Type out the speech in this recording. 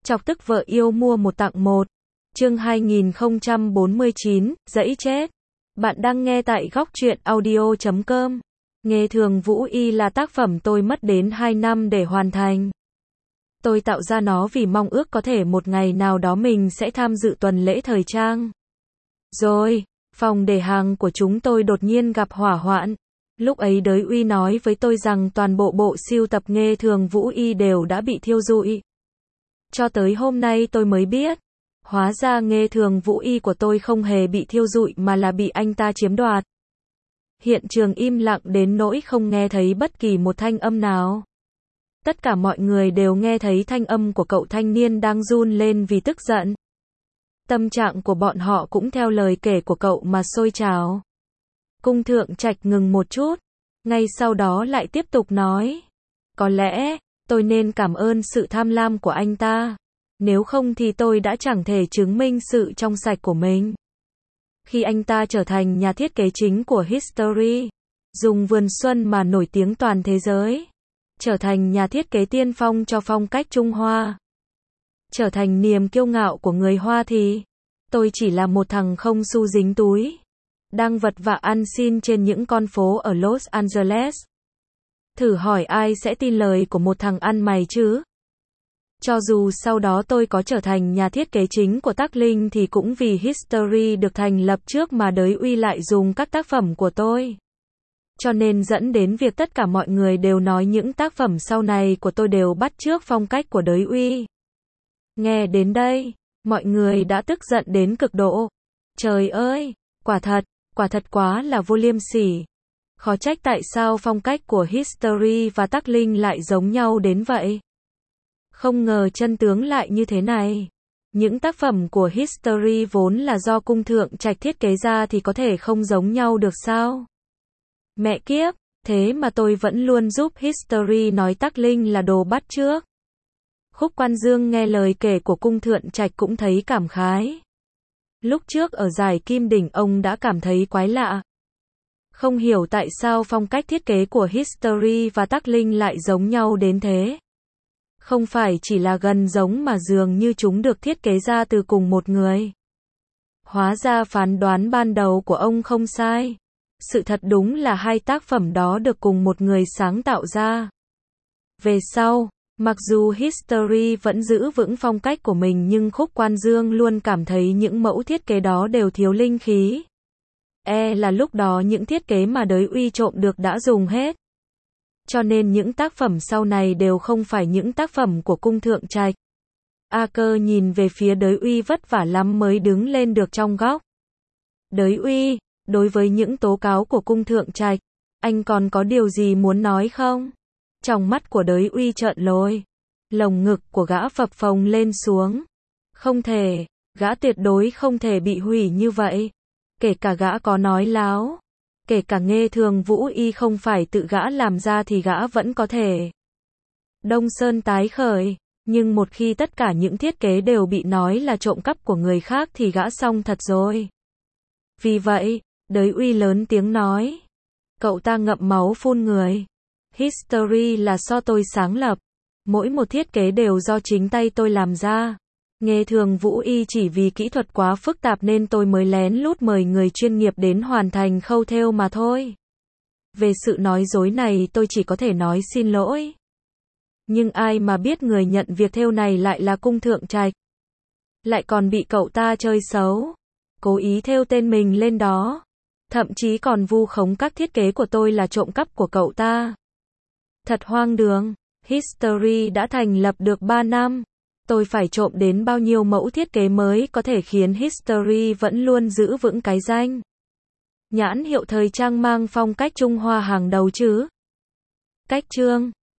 Chọc tức vợ yêu mua một tặng một. Chương 2049, dẫy chết. Bạn đang nghe tại góc truyện audio.com. Nghề thường Vũ Y là tác phẩm tôi mất đến 2 năm để hoàn thành. Tôi tạo ra nó vì mong ước có thể một ngày nào đó mình sẽ tham dự tuần lễ thời trang. Rồi, phòng để hàng của chúng tôi đột nhiên gặp hỏa hoạn. Lúc ấy Đới Uy nói với tôi rằng toàn bộ bộ sưu tập Nghề thường Vũ Y đều đã bị thiêu rụi. Cho tới hôm nay tôi mới biết, hóa ra Nghề thường Vũ Y của tôi không hề bị thiêu rụi mà là bị anh ta chiếm đoạt. Hiện trường im lặng đến nỗi không nghe thấy bất kỳ một thanh âm nào. Tất cả mọi người đều nghe thấy thanh âm của cậu thanh niên đang run lên vì tức giận. Tâm trạng của bọn họ cũng theo lời kể của cậu mà sôi trào. Cung Thượng Trạch ngừng một chút, ngay sau đó lại tiếp tục nói. Có lẽ, tôi nên cảm ơn sự tham lam của anh ta. Nếu không thì tôi đã chẳng thể chứng minh sự trong sạch của mình. Khi anh ta trở thành nhà thiết kế chính của History, dùng vườn xuân mà nổi tiếng toàn thế giới. Trở thành nhà thiết kế tiên phong cho phong cách Trung Hoa. Trở thành niềm kiêu ngạo của người Hoa thì tôi chỉ là một thằng không xu dính túi, đang vật vã ăn xin trên những con phố ở Los Angeles. Thử hỏi ai sẽ tin lời của một thằng ăn mày chứ? Cho dù sau đó tôi có trở thành nhà thiết kế chính của Tắc Linh thì cũng vì History được thành lập trước mà Đới Uy lại dùng các tác phẩm của tôi. Cho nên dẫn đến việc tất cả mọi người đều nói những tác phẩm sau này của tôi đều bắt chước phong cách của Đới Uy. Nghe đến đây, mọi người đã tức giận đến cực độ. Trời ơi, quả thật quá là vô liêm sỉ. Khó trách tại sao phong cách của History và Tắc Linh lại giống nhau đến vậy. Không ngờ chân tướng lại như thế này. Những tác phẩm của History vốn là do Cung Thượng Trạch thiết kế ra thì có thể không giống nhau được sao? Mẹ kiếp, thế mà tôi vẫn luôn giúp History nói Tắc Linh là đồ bắt chước. Khúc Quan Dương nghe lời kể của Cung Thượng Trạch cũng thấy cảm khái. Lúc trước ở giải Kim Đỉnh ông đã cảm thấy quái lạ. Không hiểu tại sao phong cách thiết kế của History và Tắc Linh lại giống nhau đến thế. Không phải chỉ là gần giống mà dường như chúng được thiết kế ra từ cùng một người. Hóa ra phán đoán ban đầu của ông không sai. Sự thật đúng là hai tác phẩm đó được cùng một người sáng tạo ra. Về sau, mặc dù History vẫn giữ vững phong cách của mình nhưng Khúc Quan Dương luôn cảm thấy những mẫu thiết kế đó đều thiếu linh khí. Là lúc đó những thiết kế mà Đới Uy trộm được đã dùng hết. Cho nên những tác phẩm sau này đều không phải những tác phẩm của Cung Thượng Trạch. A Cơ nhìn về phía Đới Uy vất vả lắm mới đứng lên được trong góc. Đới Uy, đối với những tố cáo của Cung Thượng Trạch, anh còn có điều gì muốn nói không? Trong mắt của Đới Uy trợn lồi. Lồng ngực của gã phập phồng lên xuống. Không thể, gã tuyệt đối không thể bị hủy như vậy. Kể cả gã có nói láo. Kể cả Nghề thường Vũ Y không phải tự gã làm ra thì gã vẫn có thể. Đông Sơn tái khởi. Nhưng một khi tất cả những thiết kế đều bị nói là trộm cắp của người khác thì gã xong thật rồi. Vì vậy, Đới Uy lớn tiếng nói. Cậu ta ngậm máu phun người. History là do tôi sáng lập. Mỗi một thiết kế đều do chính tay tôi làm ra. Nghề thường Vũ Y chỉ vì kỹ thuật quá phức tạp nên tôi mới lén lút mời người chuyên nghiệp đến hoàn thành khâu thêu mà thôi. Về sự nói dối này tôi chỉ có thể nói xin lỗi. Nhưng ai mà biết người nhận việc thêu này lại là Cung Thượng Trạch. Lại còn bị cậu ta chơi xấu. Cố ý thêu tên mình lên đó. Thậm chí còn vu khống các thiết kế của tôi là trộm cắp của cậu ta. Thật hoang đường. History đã thành lập được 3 năm. Tôi phải trộm đến bao nhiêu mẫu thiết kế mới có thể khiến History vẫn luôn giữ vững cái danh nhãn hiệu thời trang mang phong cách Trung Hoa hàng đầu chứ? Cách chương